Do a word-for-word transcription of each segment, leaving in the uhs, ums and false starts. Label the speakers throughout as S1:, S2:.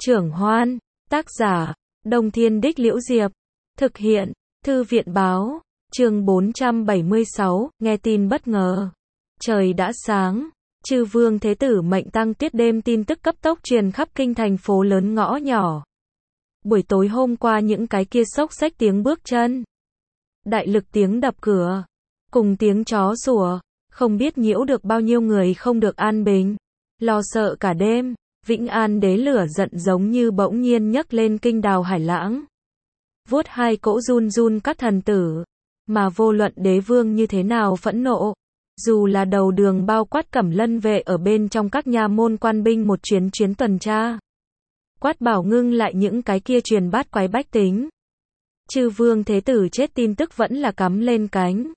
S1: Trưởng Hoan, tác giả, Đông Thiên Đích Liễu Diệp, thực hiện, Thư viện Báo, chương bốn trăm bảy mươi sáu, nghe tin bất ngờ. Trời đã sáng, Chư Vương Thế Tử mệnh tăng tiết đêm tin tức cấp tốc truyền khắp kinh thành phố lớn ngõ nhỏ. Buổi tối hôm qua những cái kia xốc xách tiếng bước chân, đại lực tiếng đập cửa, cùng tiếng chó sủa, không biết nhiễu được bao nhiêu người không được an bình, lo sợ cả đêm. Vĩnh An đế lửa giận giống như bỗng nhiên nhấc lên kinh đào hải lãng. Vuốt hai cỗ run run các thần tử, mà vô luận đế vương như thế nào phẫn nộ, dù là đầu đường bao quát Cẩm Lân vệ ở bên trong các nha môn quan binh một chuyến chuyến tuần tra, quát bảo ngưng lại những cái kia truyền bát quái bách tính. Chư Vương Thế Tử chết tin tức vẫn là cắm lên cánh,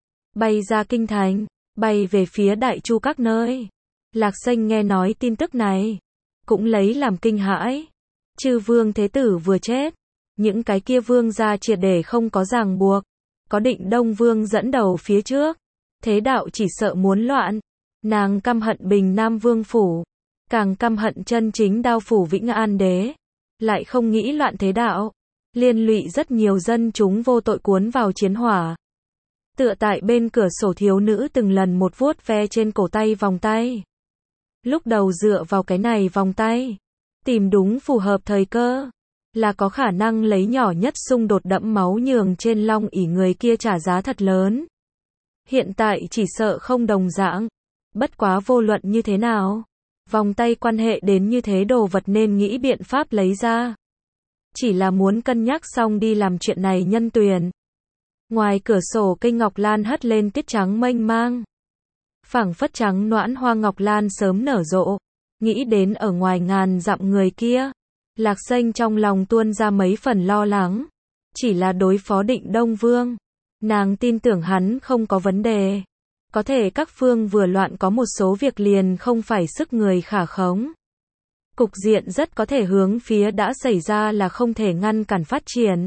S1: bay ra kinh thành, bay về phía Đại Chu các nơi. Lạc Xanh nghe nói tin tức này, cũng lấy làm kinh hãi. Chư Vương Thế Tử vừa chết, những cái kia vương gia triệt để không có ràng buộc, có Định Đông Vương dẫn đầu phía trước, thế đạo chỉ sợ muốn loạn. Nàng căm hận Bình Nam Vương phủ, càng căm hận chân chính đao phủ Vĩnh An đế, lại không nghĩ loạn thế đạo, liên lụy rất nhiều dân chúng vô tội cuốn vào chiến hỏa. Tựa tại bên cửa sổ thiếu nữ từng lần một vuốt ve trên cổ tay vòng tay. Lúc đầu dựa vào cái này vòng tay, tìm đúng phù hợp thời cơ, là có khả năng lấy nhỏ nhất xung đột đẫm máu nhường trên long ỷ người kia trả giá thật lớn. Hiện tại chỉ sợ không đồng dạng, bất quá vô luận như thế nào, vòng tay quan hệ đến như thế đồ vật nên nghĩ biện pháp lấy ra. Chỉ là muốn cân nhắc xong đi làm chuyện này nhân tuyển. Ngoài cửa sổ cây ngọc lan hất lên tiết trắng mênh mang, phảng phất trắng noãn hoa ngọc lan sớm nở rộ. Nghĩ đến ở ngoài ngàn dặm người kia, Lạc Xanh trong lòng tuôn ra mấy phần lo lắng. Chỉ là đối phó Định Đông Vương, nàng tin tưởng hắn không có vấn đề. Có thể các phương vừa loạn có một số việc liền không phải sức người khả khống. Cục diện rất có thể hướng phía đã xảy ra là không thể ngăn cản phát triển.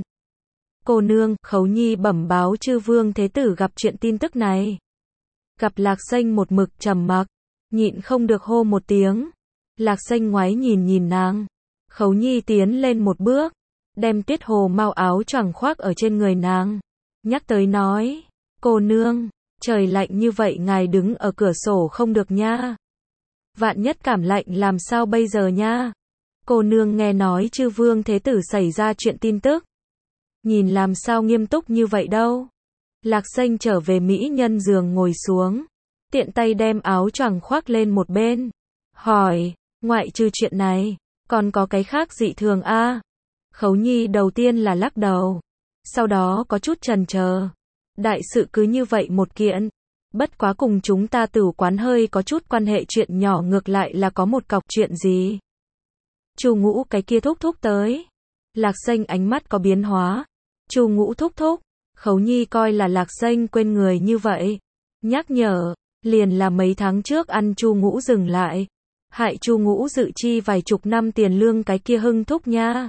S1: Cô nương, Khấu Nhi bẩm báo Chư Vương Thế Tử gặp chuyện tin tức này. Gặp Lạc Xanh một mực trầm mặc, nhịn không được hô một tiếng. Lạc Xanh ngoái nhìn nhìn nàng. Khấu Nhi tiến lên một bước, đem Tuyết Hồ mau áo choàng khoác ở trên người nàng, nhắc tới nói, cô nương, trời lạnh như vậy ngài đứng ở cửa sổ không được nha. Vạn nhất cảm lạnh làm sao bây giờ nha. Cô nương nghe nói Chư Vương Thế Tử xảy ra chuyện tin tức, nhìn làm sao nghiêm túc như vậy đâu. Lạc Xanh trở về mỹ nhân giường ngồi xuống, tiện tay đem áo choàng khoác lên một bên, hỏi, ngoại trừ chuyện này, còn có cái khác dị thường a? À? Khấu Nhi đầu tiên là lắc đầu, sau đó có chút chần chờ. Đại sự cứ như vậy một kiện, bất quá cùng chúng ta Tửu quán hơi có chút quan hệ, chuyện nhỏ ngược lại là có một cọc chuyện gì. Chu Ngũ cái kia thúc thúc tới. Lạc Xanh ánh mắt có biến hóa. Chu Ngũ thúc thúc. Khấu Nhi coi là Lạc Xanh quên người như vậy, nhắc nhở, liền là mấy tháng trước ăn Chu Ngũ dừng lại, hại Chu Ngũ dự chi vài chục năm tiền lương cái kia Hưng thúc nha.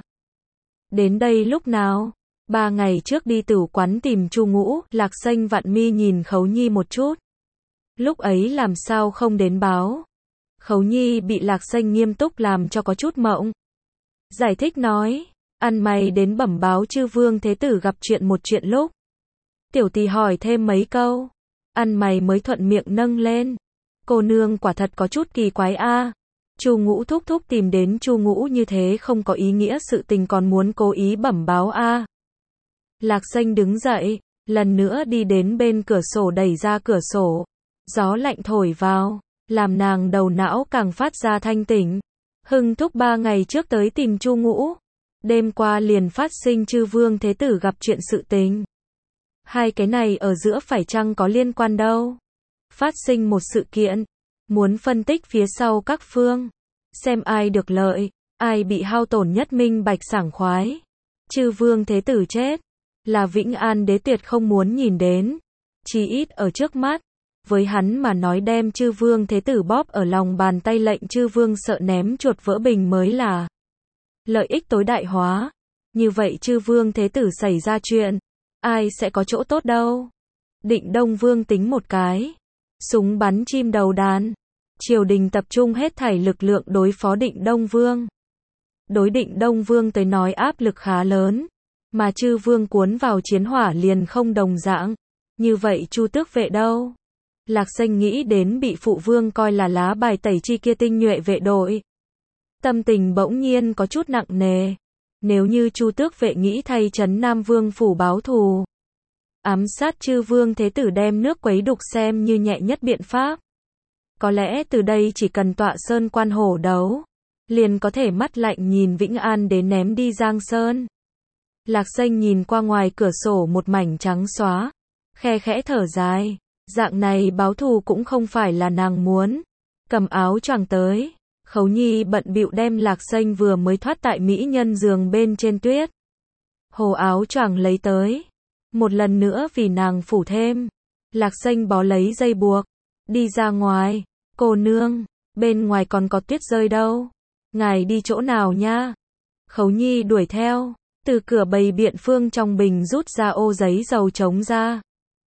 S1: Đến đây lúc nào? Ba ngày trước đi Tửu quán tìm Chu Ngũ. Lạc Xanh vặn mi nhìn Khấu Nhi một chút. Lúc ấy làm sao không đến báo? Khấu Nhi bị Lạc Xanh nghiêm túc làm cho có chút mộng. Giải thích nói, ăn mày đến bẩm báo Chư Vương Thế Tử gặp chuyện một chuyện lúc. Tiểu tỳ hỏi thêm mấy câu, ăn mày mới thuận miệng nâng lên. Cô nương quả thật có chút kỳ quái a. À. Chu Ngũ thúc thúc tìm đến Chu Ngũ như thế không có ý nghĩa sự tình còn muốn cố ý bẩm báo a. À. Lạc Xanh đứng dậy, lần nữa đi đến bên cửa sổ đẩy ra cửa sổ. Gió lạnh thổi vào, làm nàng đầu não càng phát ra thanh tỉnh. Hưng thúc ba ngày trước tới tìm Chu Ngũ, đêm qua liền phát sinh Chư Vương Thế Tử gặp chuyện sự tình. Hai cái này ở giữa phải chăng có liên quan đâu? Phát sinh một sự kiện, muốn phân tích phía sau các phương, xem ai được lợi, ai bị hao tổn nhất minh bạch sảng khoái. Chư Vương Thế Tử chết, là Vĩnh An đế tuyệt không muốn nhìn đến, chí ít ở trước mắt. Với hắn mà nói đem Chư Vương Thế Tử bóp ở lòng bàn tay lệnh Chư Vương sợ ném chuột vỡ bình mới là lợi ích tối đại hóa. Như vậy Chư Vương Thế Tử xảy ra chuyện, ai sẽ có chỗ tốt đâu? Định Đông Vương tính một cái, súng bắn chim đầu đàn, triều đình tập trung hết thảy lực lượng đối phó Định Đông Vương. Đối Định Đông Vương tới nói áp lực khá lớn, mà chư vương cuốn vào chiến hỏa liền không đồng dạng. Như vậy Chu Tước vệ đâu? Lạc Xanh nghĩ đến bị phụ vương coi là lá bài tẩy chi kia tinh nhuệ vệ đội. Tâm tình bỗng nhiên có chút nặng nề. Nếu như Chu Tước vệ nghĩ thay trấn Nam Vương phủ báo thù, ám sát chư vương thế tử đem nước quấy đục xem như nhẹ nhất biện pháp. Có lẽ từ đây chỉ cần tọa sơn quan hổ đấu, liền có thể mắt lạnh nhìn Vĩnh An đến ném đi Giang Sơn. Lạc Xanh nhìn qua ngoài cửa sổ một mảnh trắng xóa, khe khẽ thở dài, dạng này báo thù cũng không phải là nàng muốn. Cầm áo choàng tới, Khấu Nhi bận bịu đem Lạc Xanh vừa mới thoát tại mỹ nhân giường bên trên tuyết hồ áo choàng lấy tới, một lần nữa vì nàng phủ thêm. Lạc Xanh bó lấy dây buộc, đi ra ngoài. Cô nương, bên ngoài còn có tuyết rơi đâu, ngài đi chỗ nào nha? Khấu Nhi đuổi theo, từ cửa bày biện phương trong bình rút ra ô giấy dầu trống ra.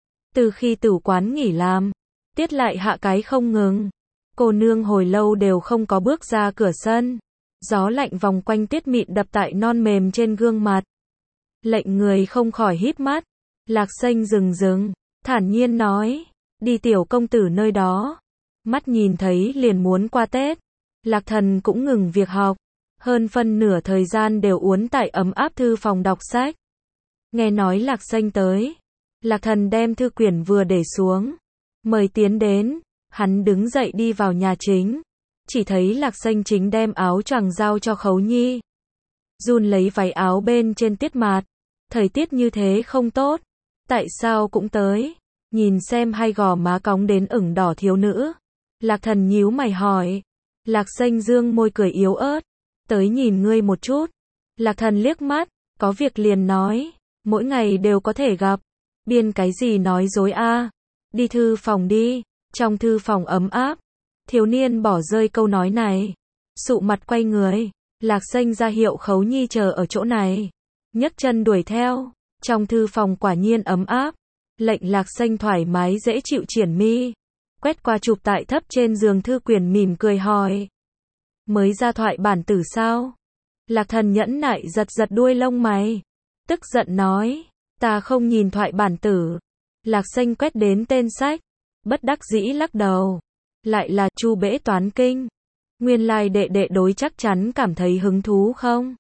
S1: Từ khi tử quán nghỉ làm, tiết lại hạ cái không ngừng. Cô nương hồi lâu đều không có bước ra cửa sân. Gió lạnh vòng quanh tuyết mịn đập tại non mềm trên gương mặt. Lệnh người không khỏi híp mắt. Lạc Xanh dừng dừng, thản nhiên nói, đi tiểu công tử nơi đó. Mắt nhìn thấy liền muốn qua Tết. Lạc Thần cũng ngừng việc học. Hơn phân nửa thời gian đều uốn tại ấm áp thư phòng đọc sách. Nghe nói Lạc Xanh tới. Lạc Thần đem thư quyển vừa để xuống. Mời tiến đến. Hắn đứng dậy đi vào nhà chính. Chỉ thấy Lạc Xanh chính đem áo choàng giao cho Khấu Nhi. Run lấy váy áo bên trên tiết mạt. Thời tiết như thế không tốt. Tại sao cũng tới? Nhìn xem hai gò má cong đến ửng đỏ thiếu nữ. Lạc Thần nhíu mày hỏi. Lạc Xanh dương môi cười yếu ớt. Tới nhìn ngươi một chút. Lạc Thần liếc mắt. Có việc liền nói. Mỗi ngày đều có thể gặp. Biên cái gì nói dối a? Đi thư phòng đi. Trong thư phòng ấm áp. Thiếu niên bỏ rơi câu nói này. Sụ mặt quay người. Lạc Xanh ra hiệu Khấu Nhi chờ ở chỗ này. Nhấc chân đuổi theo. Trong thư phòng quả nhiên ấm áp. Lệnh Lạc Xanh thoải mái dễ chịu triển mi. Quét qua chụp tại thấp trên giường thư quyển mỉm cười hỏi. Mới ra thoại bản tử sao? Lạc Thần nhẫn nại giật giật đuôi lông mày. Tức giận nói. Ta không nhìn thoại bản tử. Lạc Xanh quét đến tên sách. Bất đắc dĩ lắc đầu. Lại là Chu Bễ Toán Kinh. Nguyên lai đệ đệ đối chắc chắn cảm thấy hứng thú không?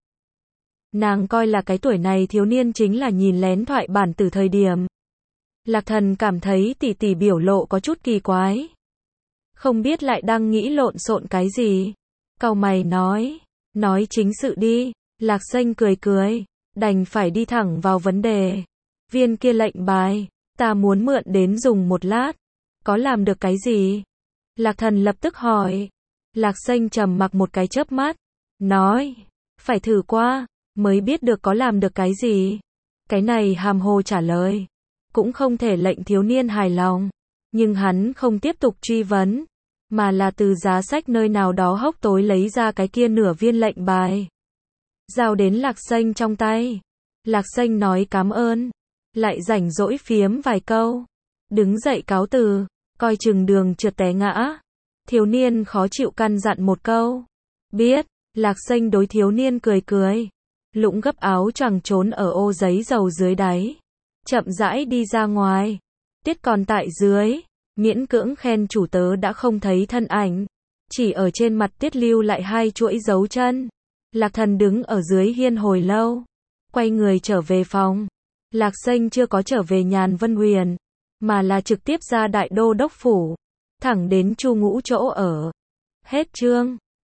S1: Nàng coi là cái tuổi này thiếu niên chính là nhìn lén thoại bản từ thời điểm. Lạc Thần cảm thấy tỷ tỷ biểu lộ có chút kỳ quái. Không biết lại đang nghĩ lộn xộn cái gì. Cau mày nói. Nói chính sự đi. Lạc Xanh cười cười. Đành phải đi thẳng vào vấn đề. Viên kia lệnh bài. Ta muốn mượn đến dùng một lát. Có làm được cái gì? Lạc Thần lập tức hỏi. Lạc Xanh trầm mặc một cái chớp mắt. Nói. Phải thử qua. Mới biết được có làm được cái gì. Cái này hàm hồ trả lời. Cũng không thể lệnh thiếu niên hài lòng. Nhưng hắn không tiếp tục truy vấn. Mà là từ giá sách nơi nào đó hốc tối lấy ra cái kia nửa viên lệnh bài. Giao đến Lạc Xanh trong tay. Lạc Xanh nói cảm ơn. Lại rảnh rỗi phiếm vài câu. Đứng dậy cáo từ. Coi chừng đường trượt té ngã. Thiếu niên khó chịu căn dặn một câu. Biết. Lạc Xanh đối thiếu niên cười cười. Lũng gấp áo choàng trốn ở ô giấy dầu dưới đáy. Chậm rãi đi ra ngoài. Tiết còn tại dưới. Miễn cưỡng khen chủ tớ đã không thấy thân ảnh. Chỉ ở trên mặt Tiết lưu lại hai chuỗi dấu chân. Lạc Thần đứng ở dưới hiên hồi lâu. Quay người trở về phòng. Lạc Xanh chưa có trở về Nhàn Vân Huyền. Mà là trực tiếp ra Đại Đô Đốc Phủ. Thẳng đến Chu Ngũ chỗ ở. Hết chương.